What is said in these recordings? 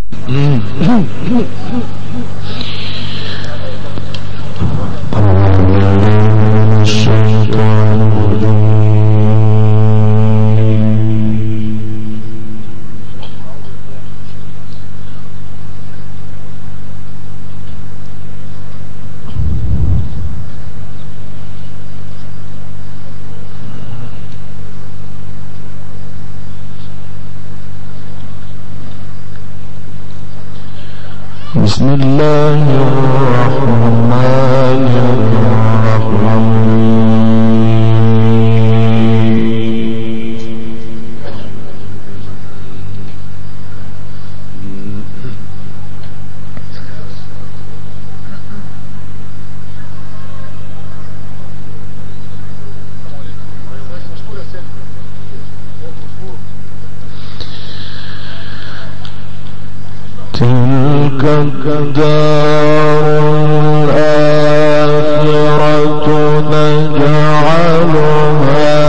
بسم الله الرحمن الرحيم. تلك الدار الآخرة نجعلها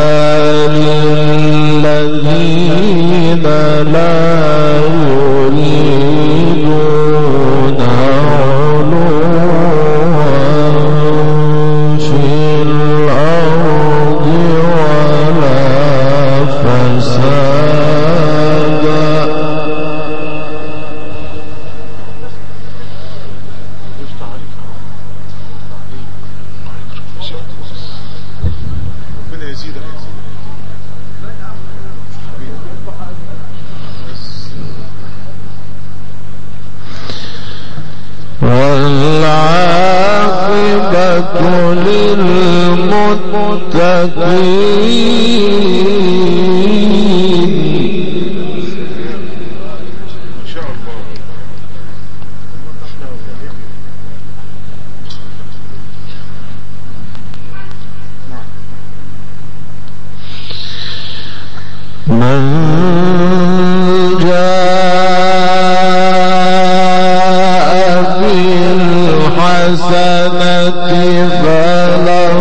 للذين لا يريدون علوا في الأرض ولا فسادا. والعاقبة للمتقين. من جاء بالحسنة فله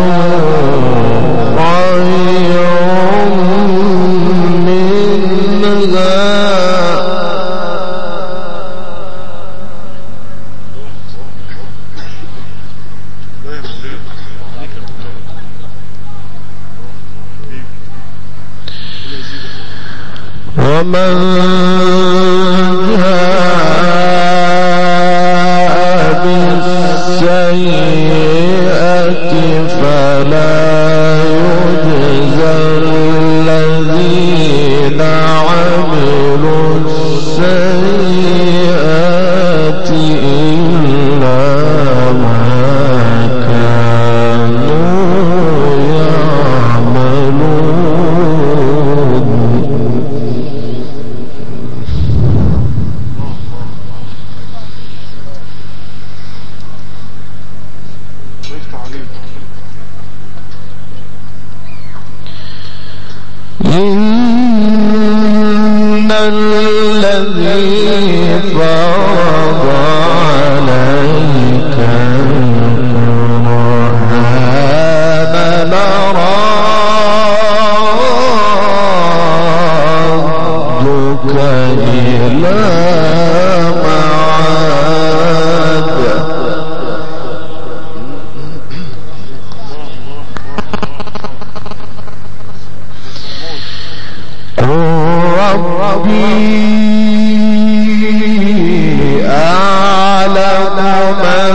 خير منها ومن جاء بالسيئة فلا يجزى الذين عملوا السيئات إلا ما كانوا يعملون. إن الذي فرض عليك القرآن لرادك إلى معاد. ربي أعلم من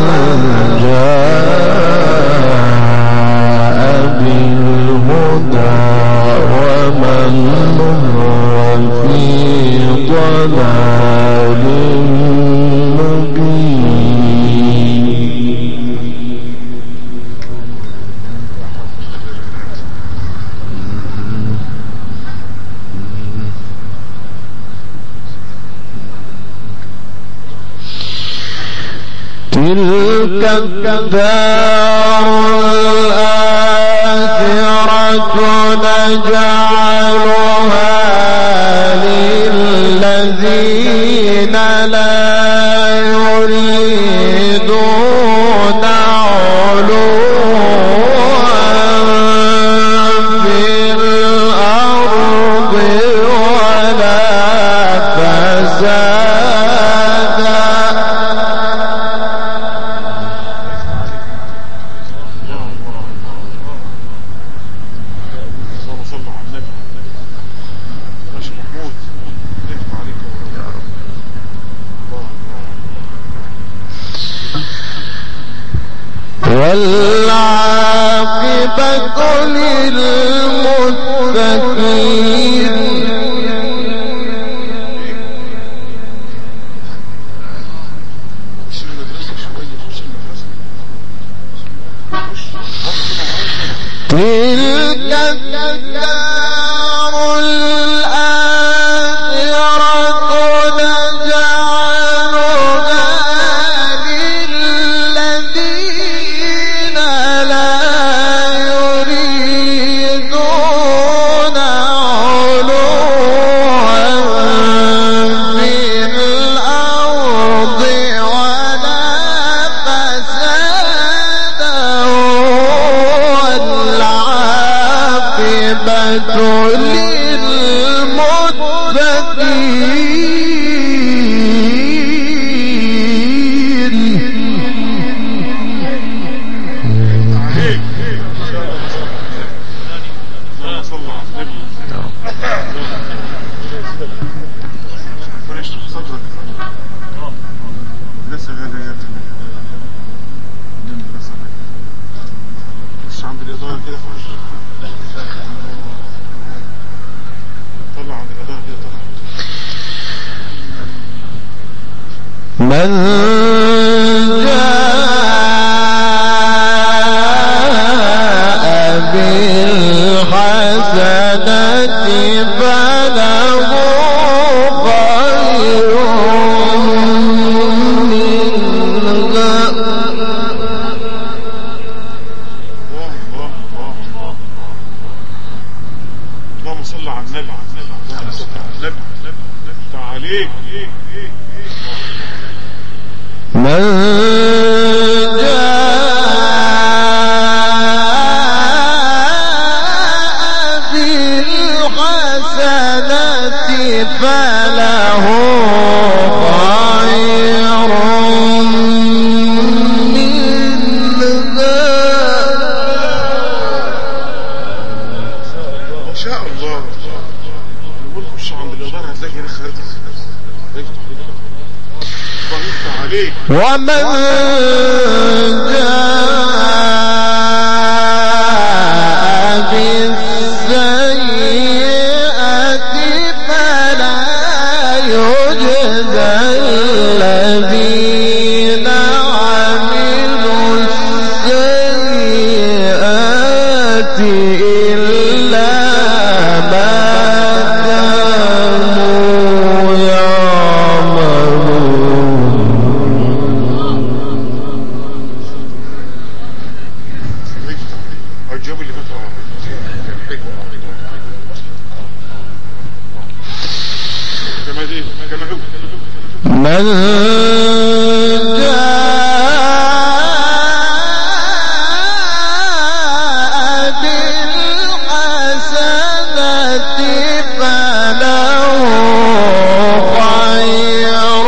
جاء بالهدى ومن هو في ضلال مبين. تلك الدار الآخرة نجعلها للذين لا يريدون علوا في الأرض ولا فسادا. والعاقبة للمتقين. تلك الدار الآخرة نجعلها للذين لا يريدون علوا في الأرض ولا فسادا والعاقبة من جاء بالحسنة فله خير منها. اللهم صل على النبي. عليك. من جاء بالحسنة فله خير منها. ما شاء الله. نقول خش عند الإدارة هتلاقي رخص. ومن جاء بالسيئة فلا يجزى الذين عملوا السيئات إلا ما كانوا يعملون. من جاء بالحسنة فله خير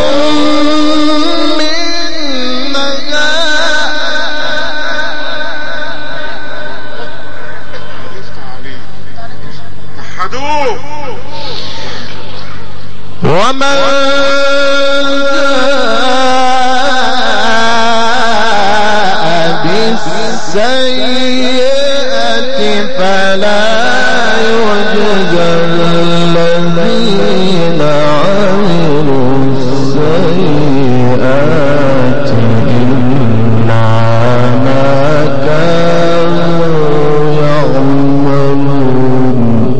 منها. ومن جاء بالسيئة فلا يجزى الذين عملوا السيئات إلا ما كانوا يعملون.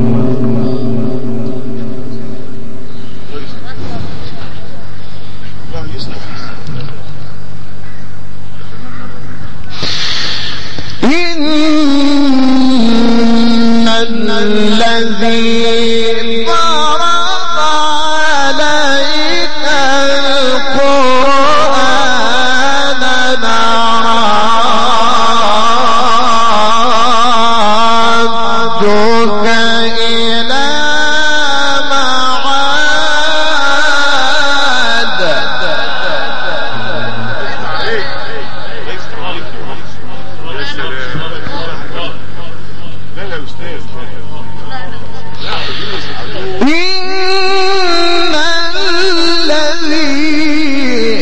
إن الذي فرض عليك القرآن لردك إلى معاد. إن الذي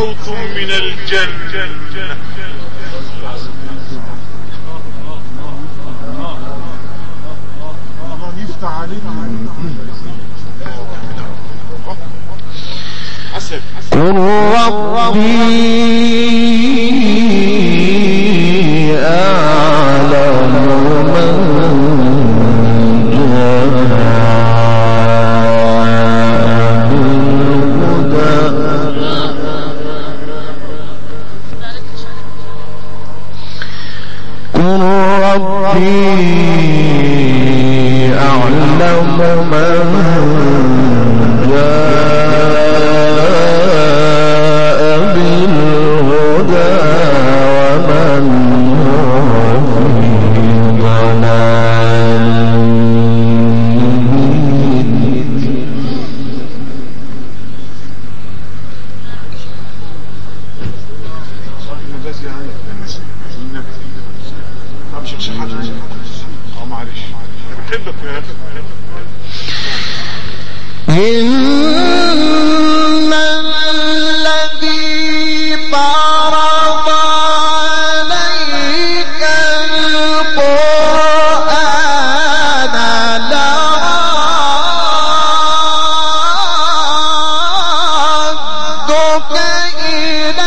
صوت من الجنة. الله يفتح عليك. قل ربي أعلم من جاء بالهدى قل ربي أعلم من جاء بالهدى ومن هو في ضلال. إن الذي فرض عليك القرآن لردك إلى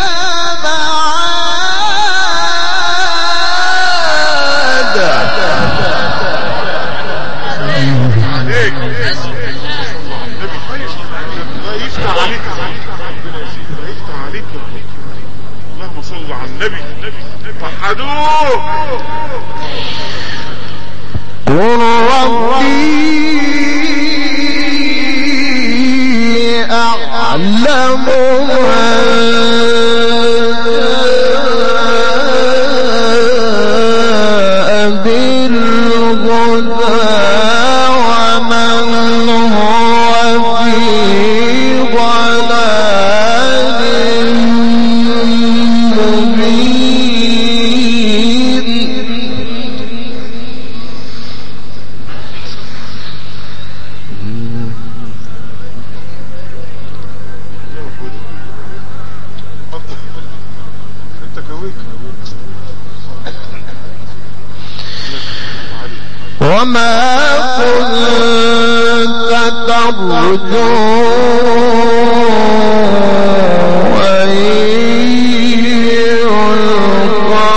معاد. اللهم صل على النبي. وحدوه. قل ربي أعلم بالهدى ومن هو في ضلال مبين. انت كويك. وما كنت ترجو أن يلقى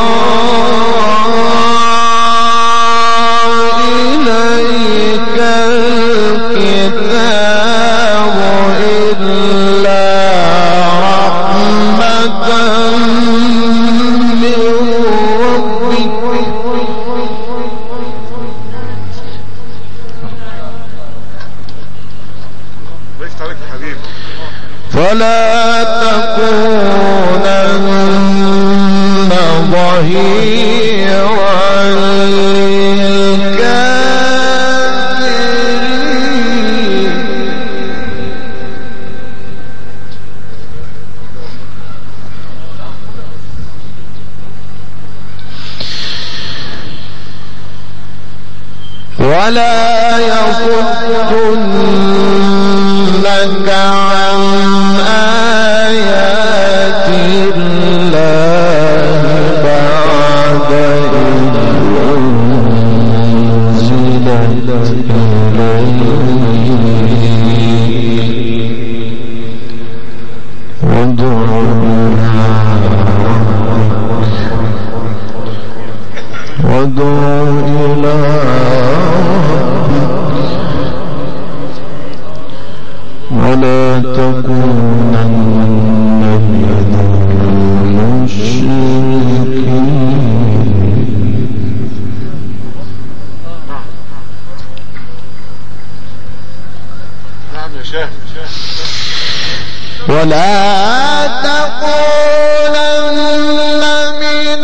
إليك الكتاب إلا رحمة من ربك. وقفت عليك يا حبيبي. فلا تكونن ظهيرا للكافرين. ولا يصدنك عن آيات الله بعد إذ أنزلت إليك. وادع إلى ولا تكونن من المشركين. نعم يا شيخ. ولا تكونن من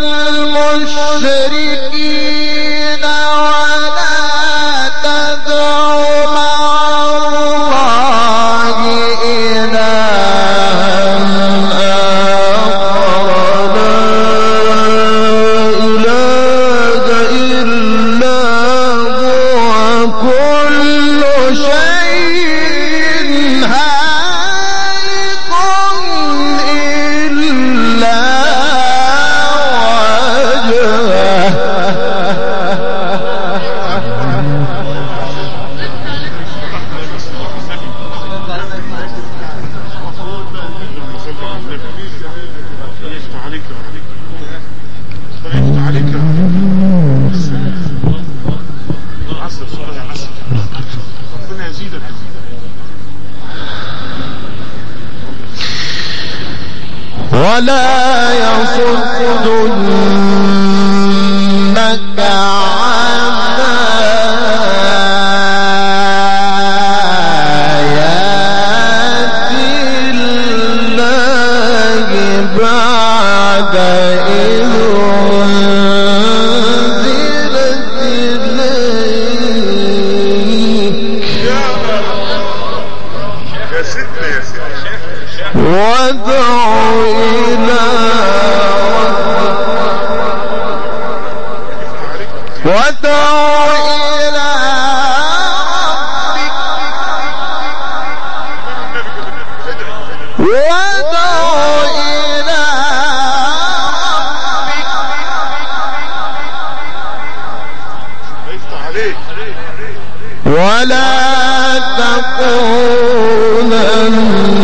المشركين ولا تدع مع الله إلها آخر لا إله إلا هو كل شيء هالك ولا يصدنك عن آيات الله بعد إذ أنزلت إليك يا سيدنا يا سيدنا وادع إلى ولا تكونن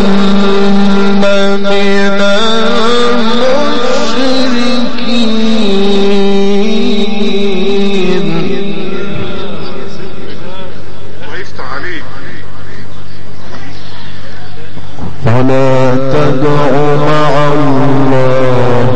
من المشركين ويفتح عليك ولا تدع مع الله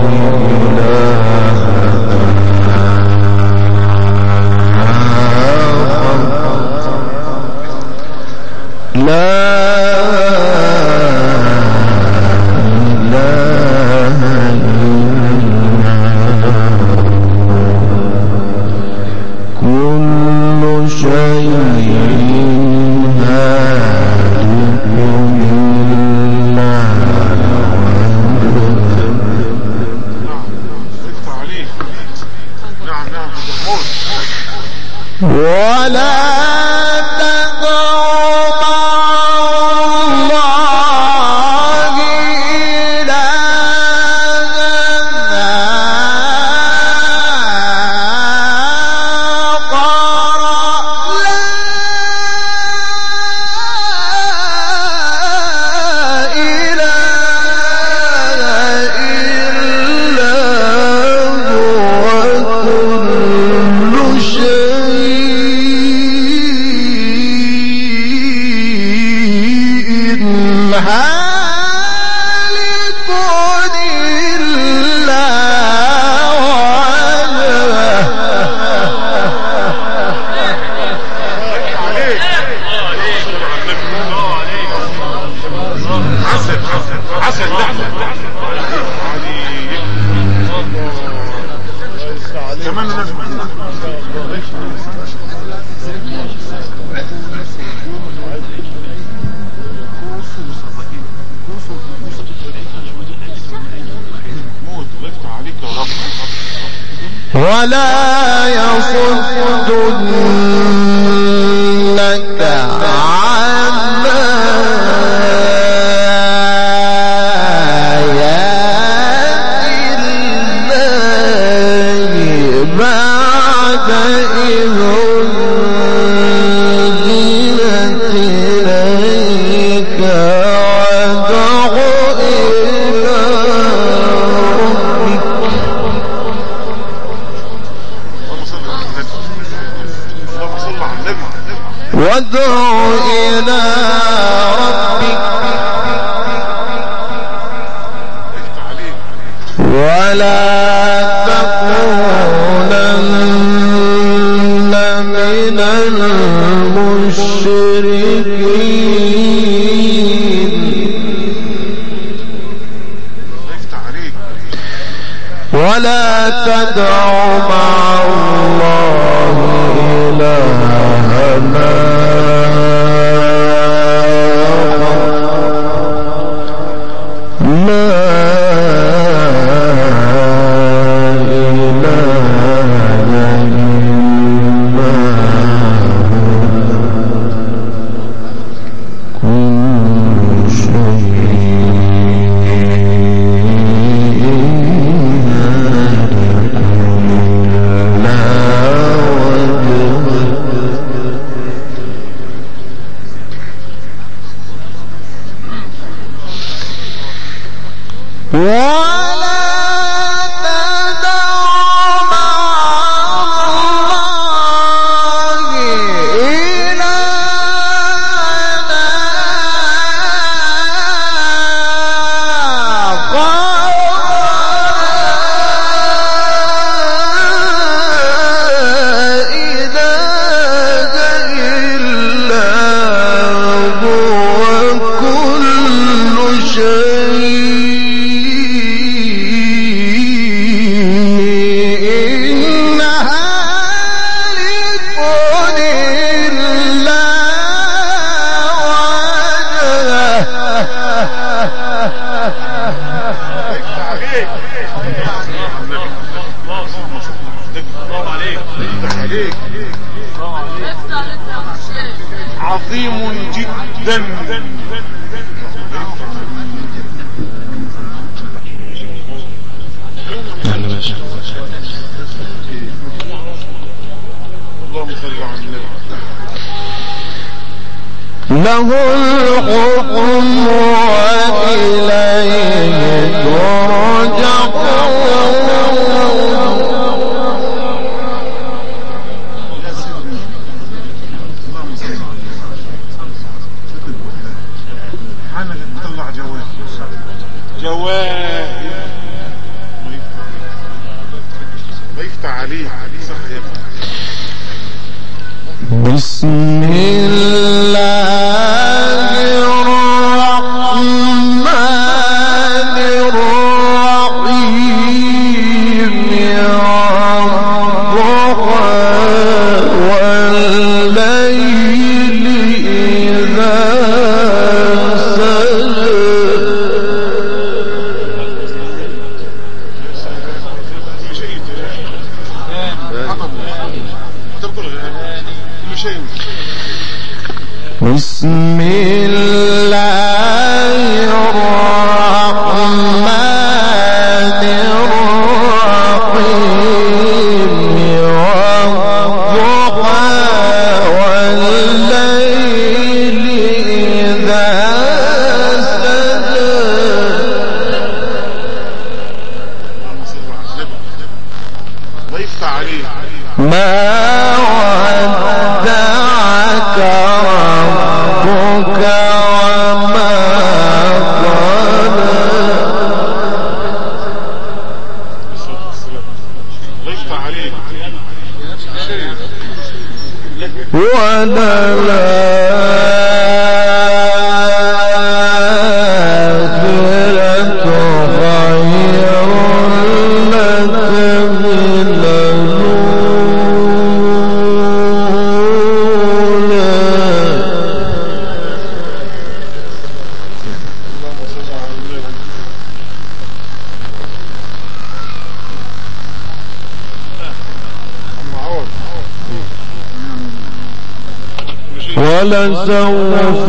ولا تدعوا مع الله إلها آخر لا إله إلا هو كل شيء هالك إلا وجهه عسل لحظة كمان لازم موت ويفتح عليك يا رب ولا يصدنك عن آيات الله بعد إذ أنزلت إليك وادع إلى ربك اللهم صل على النبي وادع إلى ربك ويفتح عليك ولا تكونن من المشركين ويفتح عليك ولا تدع مع الله إلها ولا عظيم جدا. اللهم صل على النبي. له الحكم وإليه ترجعون. بسم الله الرحمن الرحيم. والضحى والليل إذا سجى. بسم الله الرحمن الرحيم. والضحى والليل إذا سجى. ويفتح عليه ما ودعك ربك وما قلى. ويفتح عليه وللآخرة خير لك من ولسوف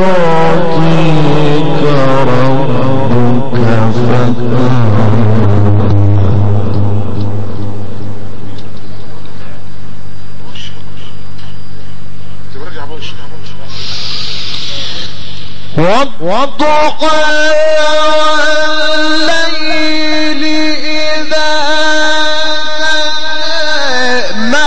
يعطيك ربك فترضى. والضحى والليل إذا ما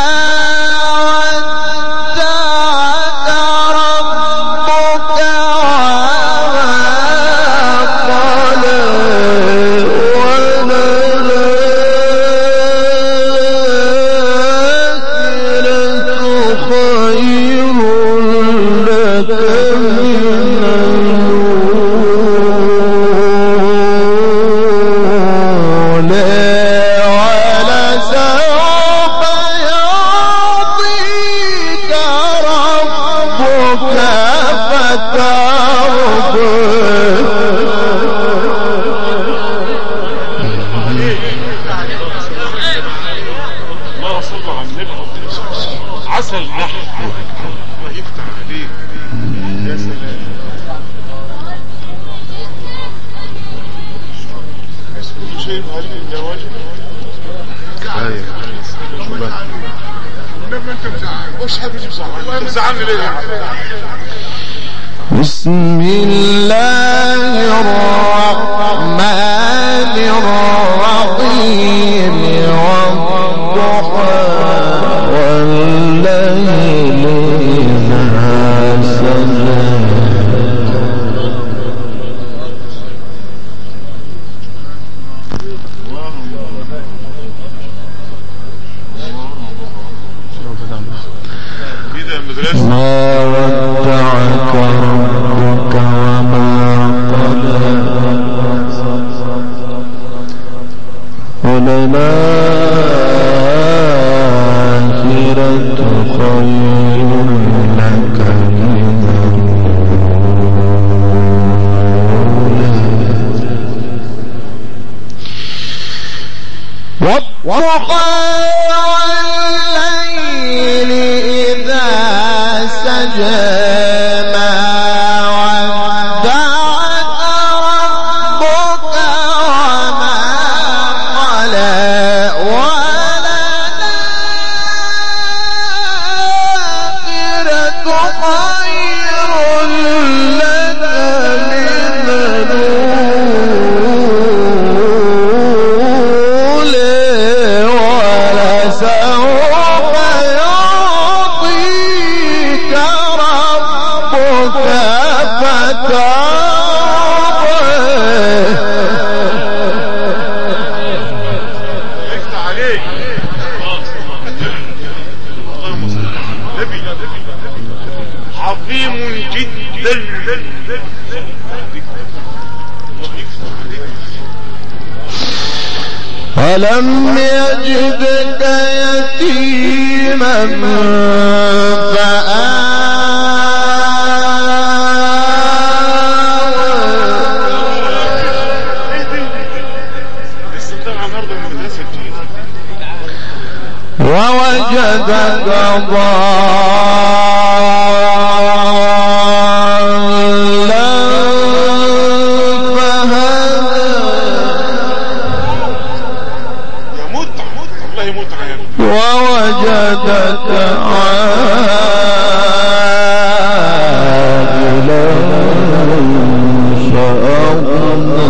عسل نحل. الله يفتح عليك. يا سلام. كل شيء هل النواجد لما انت مزعل وش حد يجيب زعل انت مزعلني ليه؟ بسم الله الرحمن الرحيم. والضحى والليل إذا سجى. ما ودعك ربك وما قلى. وللآخرة خير لك من الأولى. وضحى الليل إذا سجى ما ودعك ربك وما قلى وللآخرة خير لك من ولسوف يعطيك ربك فترضى. افتح عليك. اللهم صل على النبي. عظيم جدا. ولم يجدك يتيما فآوى ووجدك ضالا ووجدك عائلا فأغنى.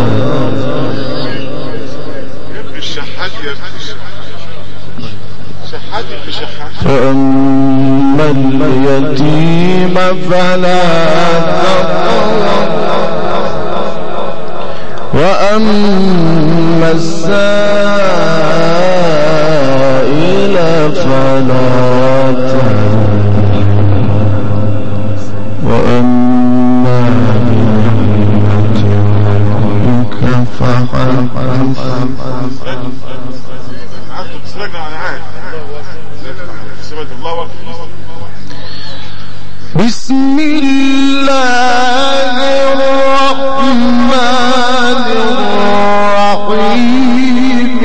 فأما اليتيم فلا تقهر وأما السائل فلا تنهر وأما بنعمة ربك فحدث. بسم الله الرحمن الرحيم.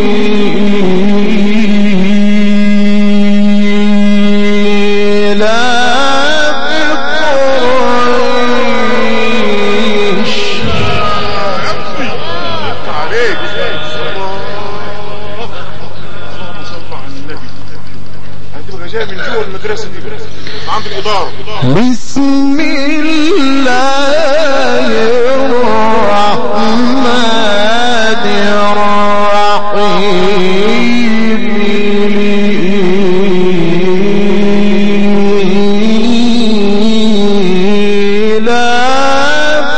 لإلاف قريش. جاي من جوه المدرسة دي عند الإدارة. بسم الله الرحمن الرحيم. لإلاف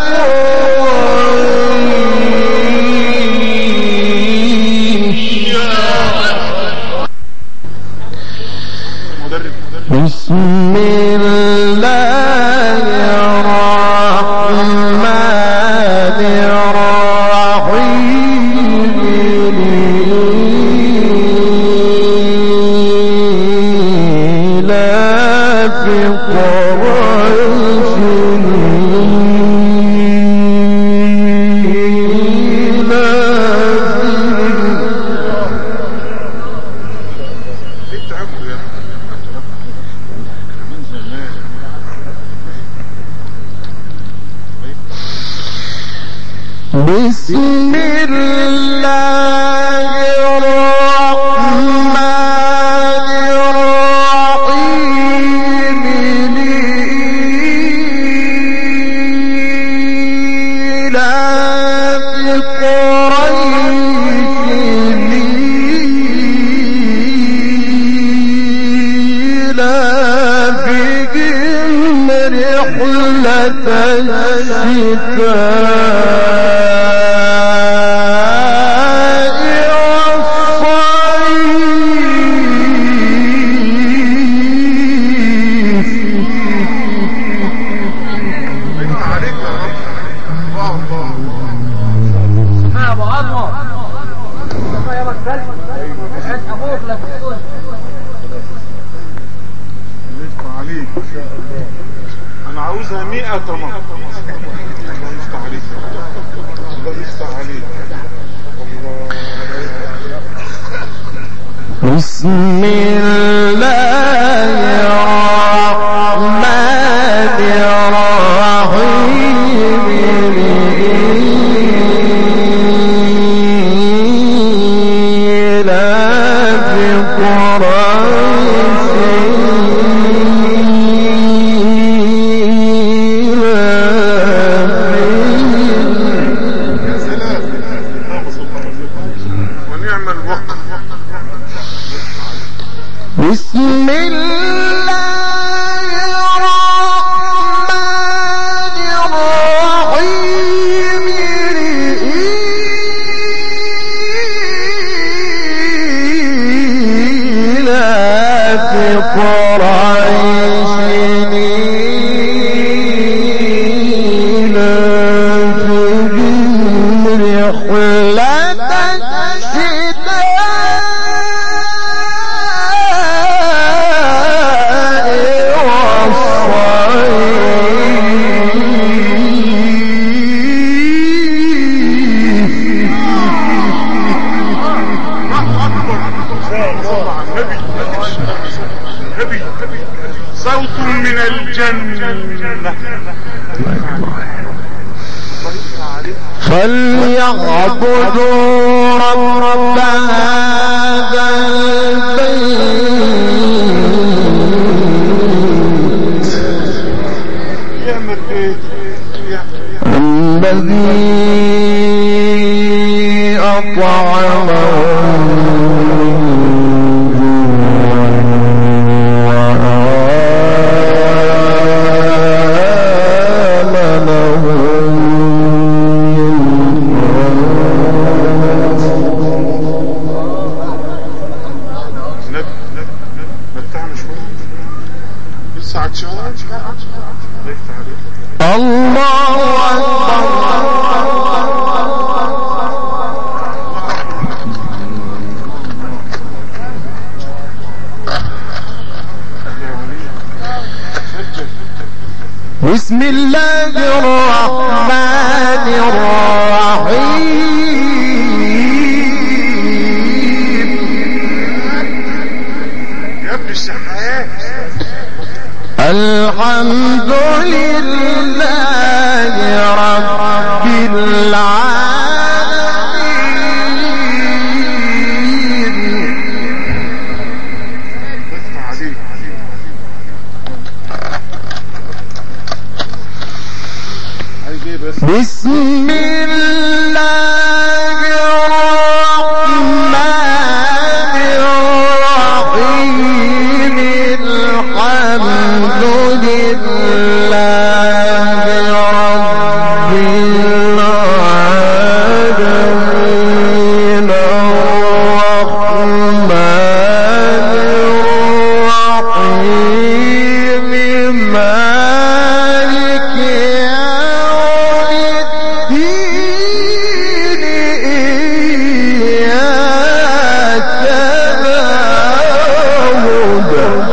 قريش. بسم الله الرحمن الرحيم. لإلاف قريش. بسم الله الرحمن الرحيم. لإلاف قريش. لإلافهم رحلة انا عاوزها 100 طماطم. الله يفتح عليك. الله يفتح عليك. الله بسم الله الرحمن الرحيم لإيلاف قريش بسم الله الرحمن الرحيم لإيلاف قريش إيلافهم رحلة صوت من الجنة فليعبدوا رب هذا البيت الذي الله أكبر بسم الله الرحمن الرحيم يا ابن السحاب الحمد لله رب العالمين بسم الله الرحمن الرحيم الحمد لله رب العالمين الرحمن الرحيم مالك يوم الدين إياك نعبد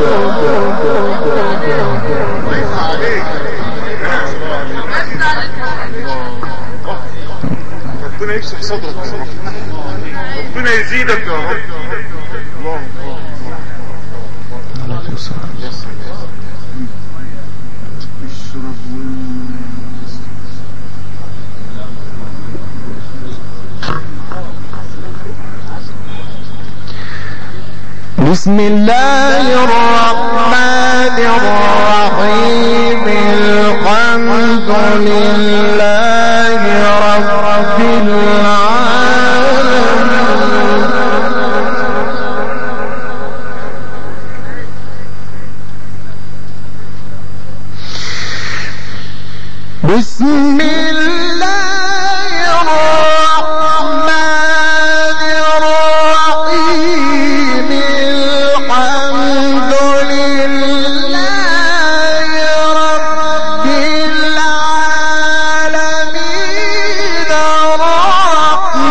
ربنا يكسح صدرك يا رب ربنا يزيدك يا رب بسم الله الرحمن الرحيم الحمد لله رب العالمين بسم الله الرحمن الرحيم الحمد لله رب العالمين الرحمن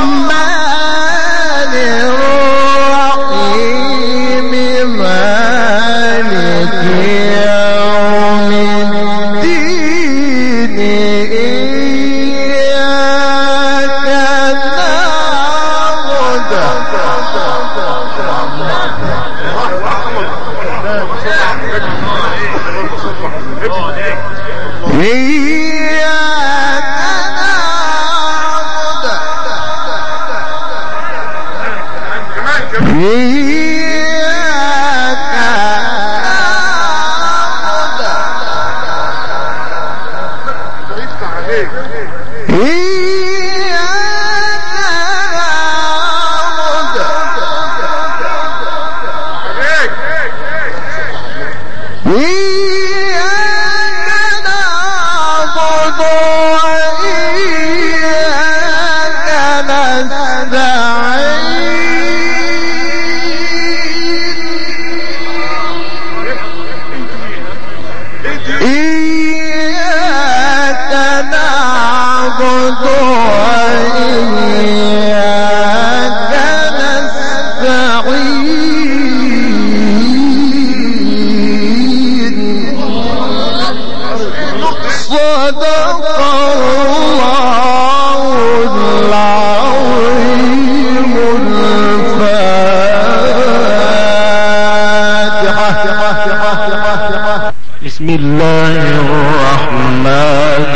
بسم الله الرحمن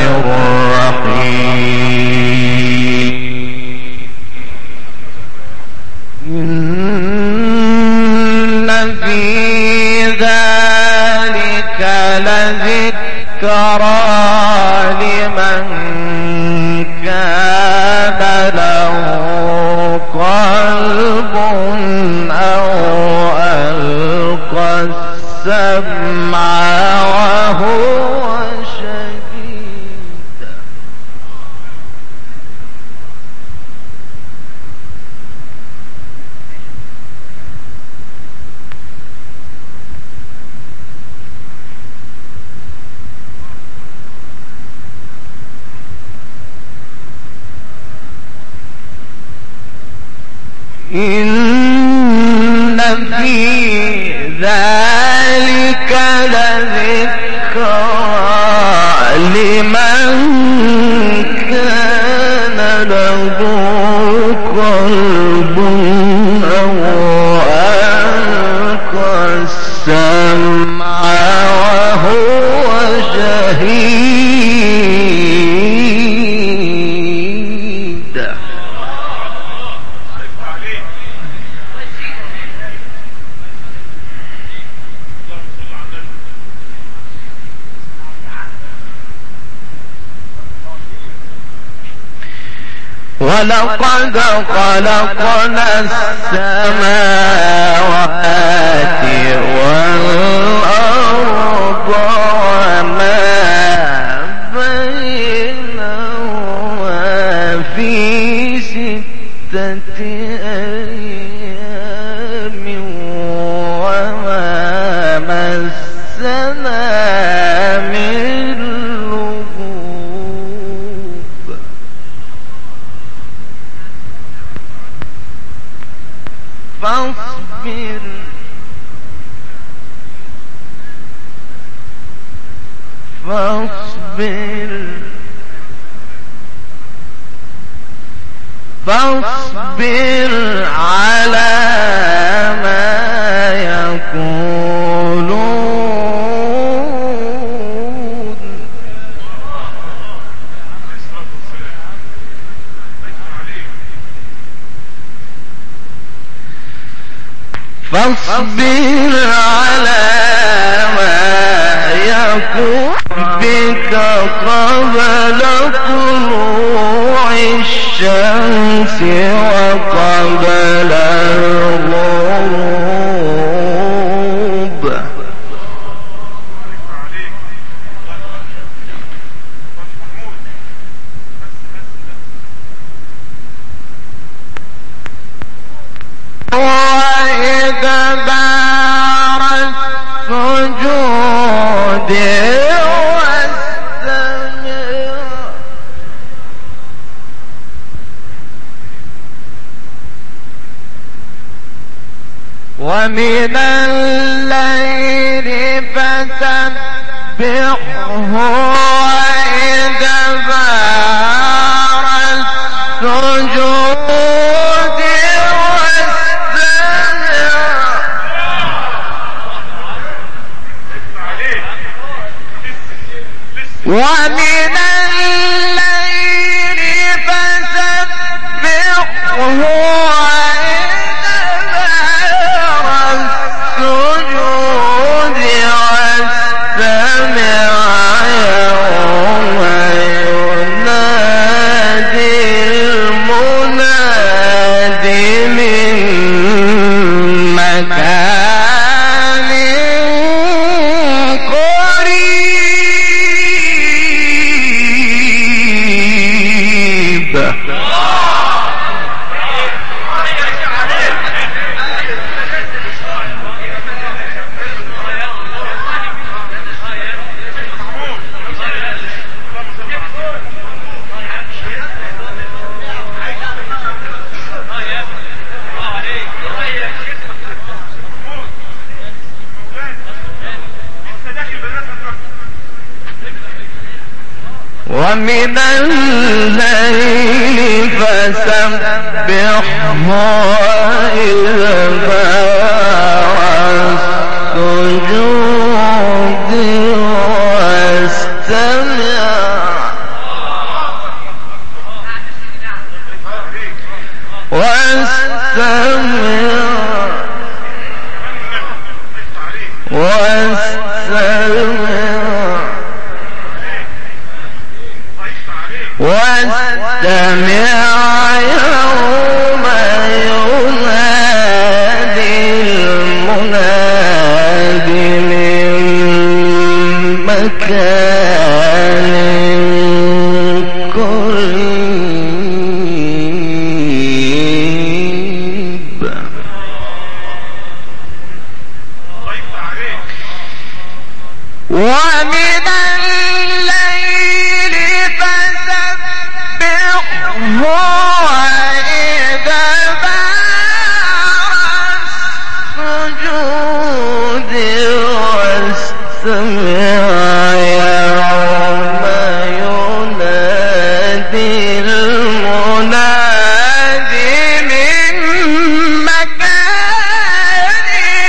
الرحيم. إن في ذلك لذكرى لمن كان له قلب أو ألقى السمع وهو شهيد. إن في ذلك لذكرى لمن كان له قلب أو ألقى السمع وهو شهيد. ولقد خلقنا السماوات والأرض وما بينهما في 6 أيام وما مسنا من لغوب. فاصبر على ما يقولون. فاصبر على ما يقولون بك قبل طلوع الشمس وقبل الغروب. وإدبار السجود ومن الليل فسبحه وإدبار السجود ومن الليل فسبحه وإدبار ومن الليل فسبحه وإدبار السجود واستمع يوم ينادي المنادي من مكان قريب ومن الليل فسبحه وإدبار السجود واستمع يوم ينادي المنادي من مكان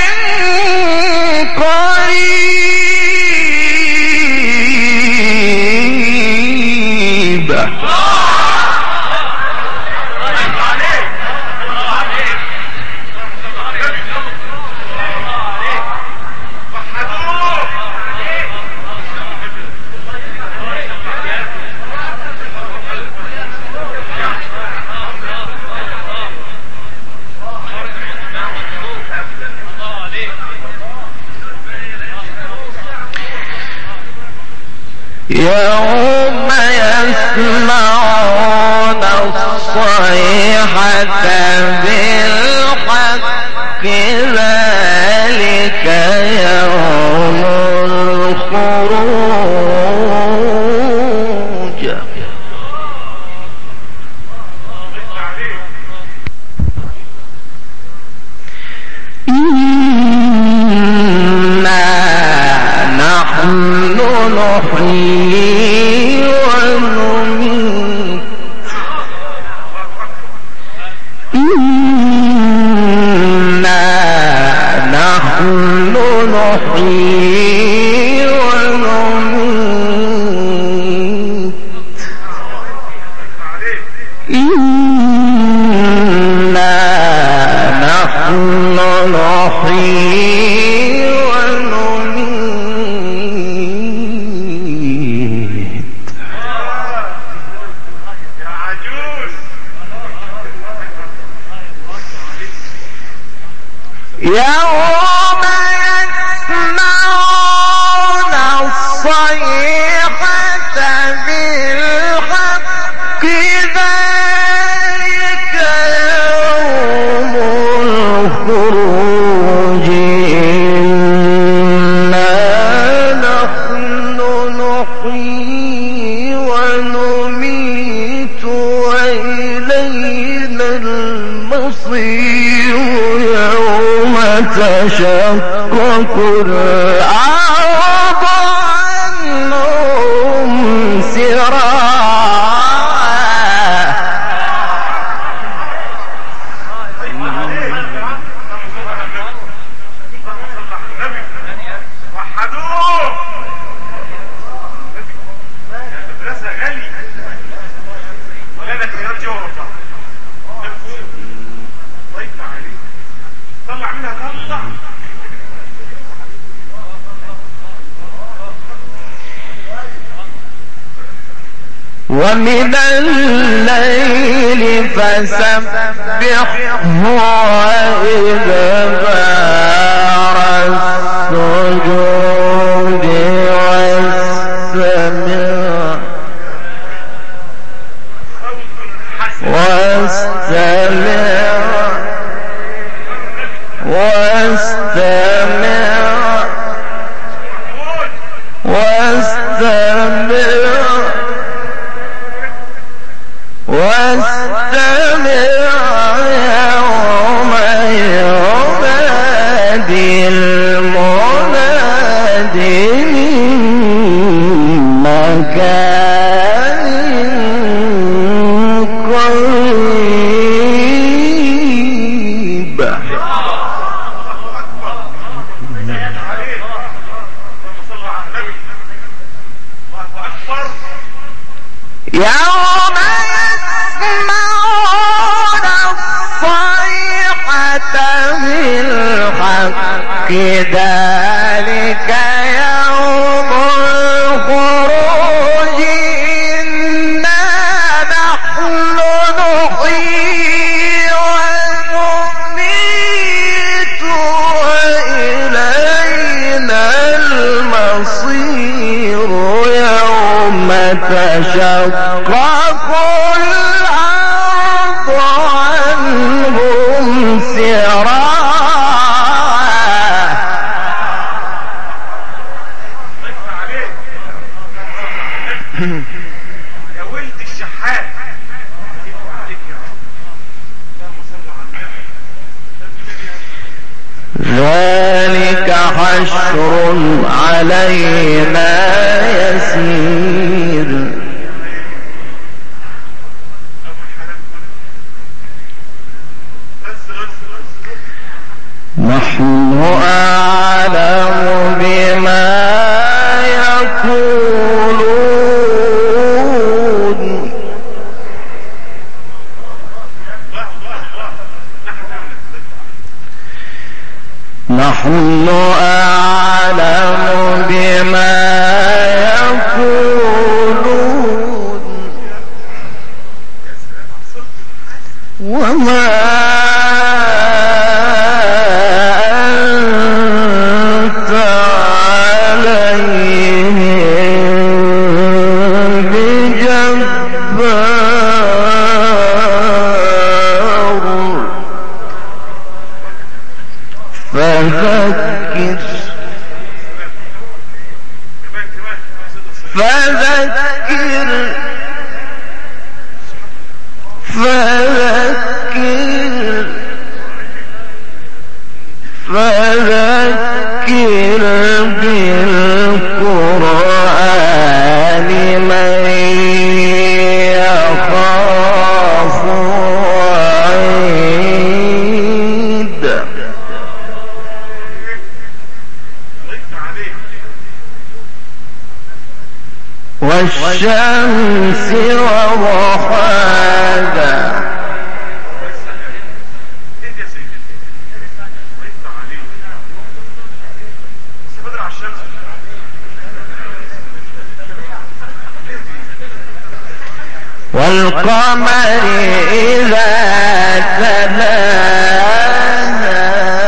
قريب يوم يسمعون الصيحة بالحق ذلك يوم الخروج نحن نحيي ونميت نحن نحيي ونميت نحن نحيي ونميت يوم يسمعون الصيحة بالحق ذلك يوم الخروج إنا نحن نحيي ونميت وإلينا المصير يوم تشقق الأرض عنهم سراعا ومن الليل فسبحه وإدبار السجود واستمع يوم ينادي المنادي من مكان ذلك يوم الخروج إنا نحن نحيي ونميت وإلينا المصير يوم تشقق الأرض عنهم سراعا. يا ولد الشحات ذلك حشر علينا يسير. نحن أعلم بما يقولون نحن أعلم بما يقولون وما أنت عليهم بجبار فذكر بالقرآن من يخاف وعيد. والشمس وضحاها والقمر إذا تلاها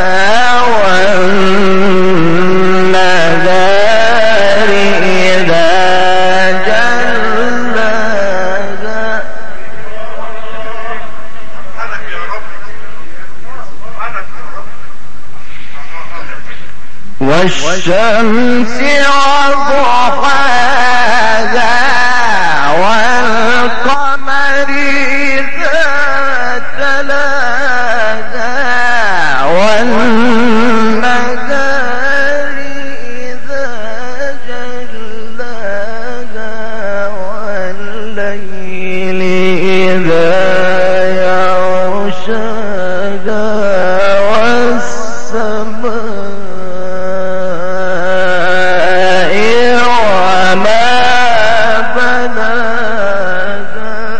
والنهار إذا جلاها. والشمس وضحاها والقمر إذا تلاها والنهار إذا جلاها والليل إذا يغشاها والسماء وما بناها.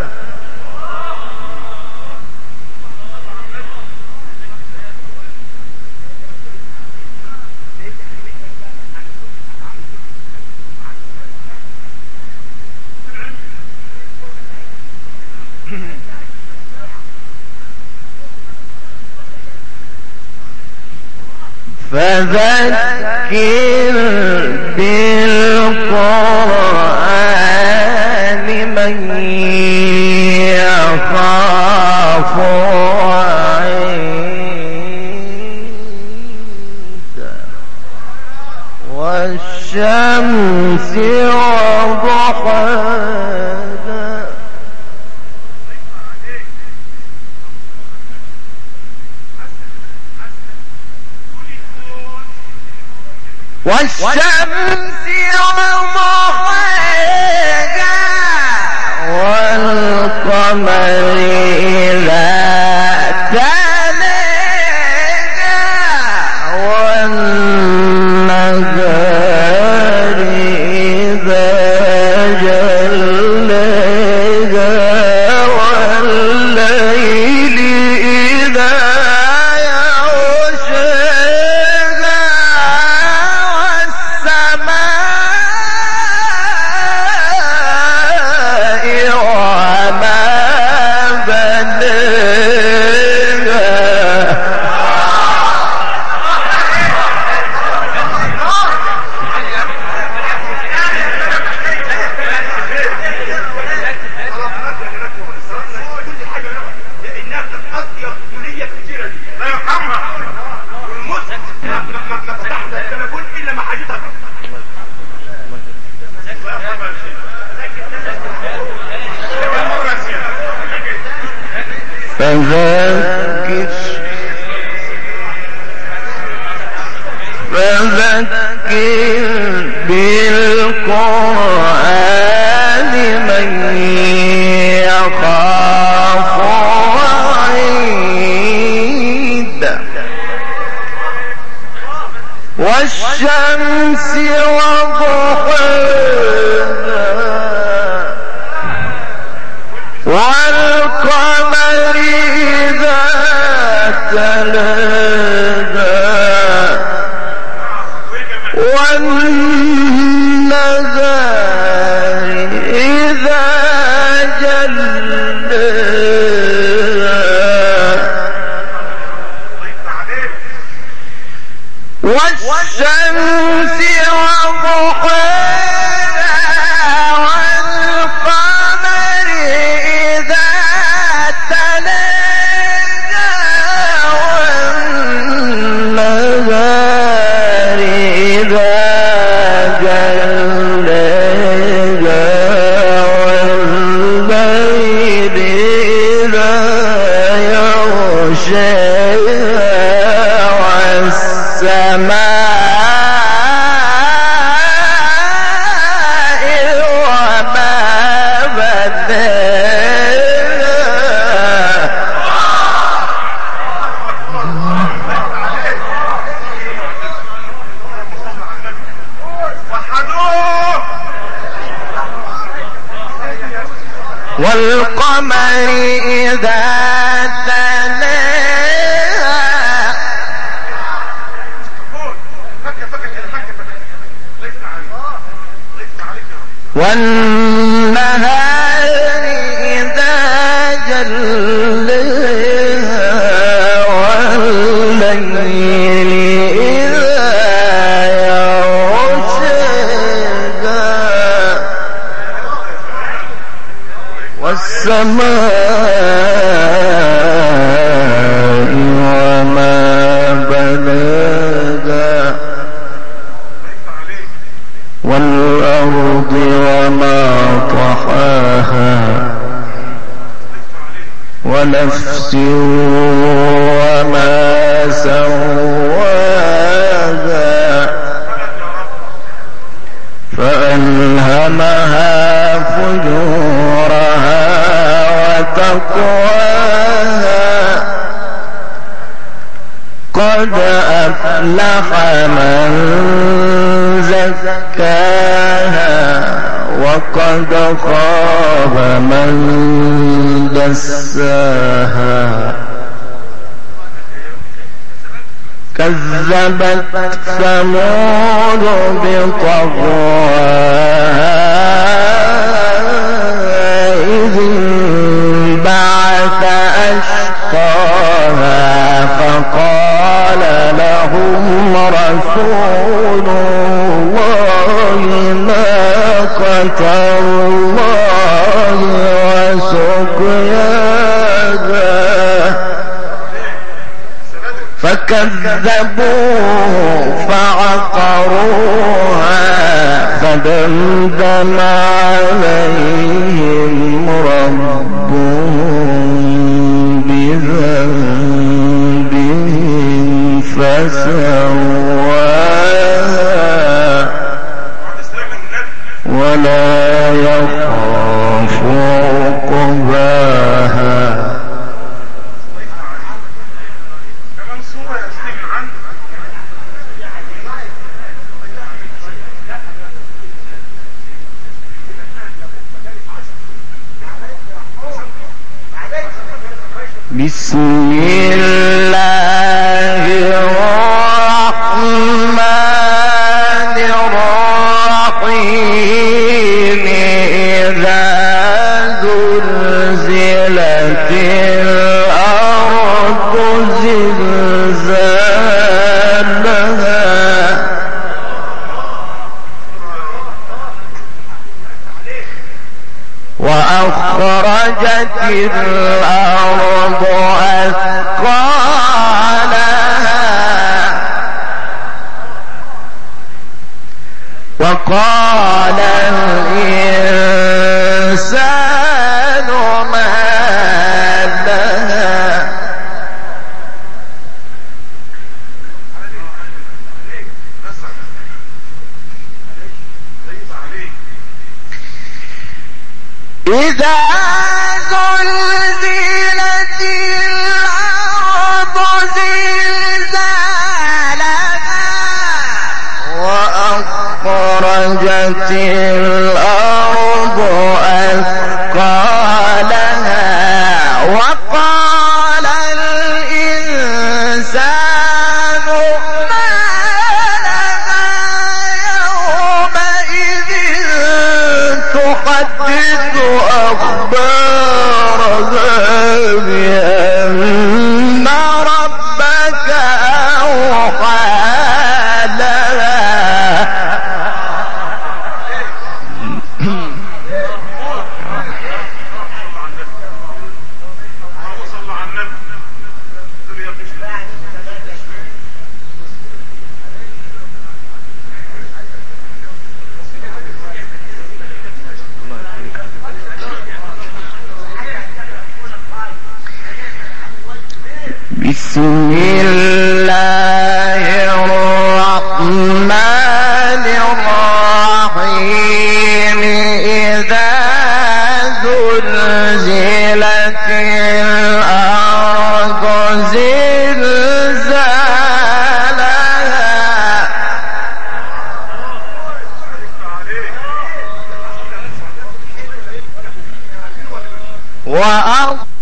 فذكر بالقرآن من يخاف وعيد. والشمس وضحاها والشمس وضحاها والقمر إذا تلاها والنهار إذا جلاها والليل إذا يغشاها فذكر بالقرآن من يخاف وعيد والشمس وضحاها والقمر إذا تلاها والنهار إذا جلاها والشمس وضحاها والقمر إذا تلاها والنهار إذا جلاها والليل إذا يغشاها والسماء وما بناها والقمر إذا تلاها والنهار إذا جلاها والليل إذا يغشاها والسماء وما بناها والأرض وما طحاها ونفس وما سواها فألهمها فجورها وتقواها قد أفلح من زكاها وقد خاب من دساها كذبت ثمود بطغواها إذ انبعث أشقاها فقال لهم رسول الله ناقة الله وسقياها فكذبوه فعقروها فدمدم عليهم ربهم بذنبهم فسواها ولا يخاف عقباها بسم الله الرحمن الرحيم إذا زلزلت الأرض زلزالها وأخرجت الأرض أثقالها وقال الإنسان ما لها إذا زلزلت الأرض زلزالها وأخرجت الأرض أثقالها وقال الإنسان ما لها يومئذ تحدث أخبارها بأن ربك أوحى لها. بسم الله الرحمن الرحيم إذا زلزلت الأرض زلزالها وأخرجت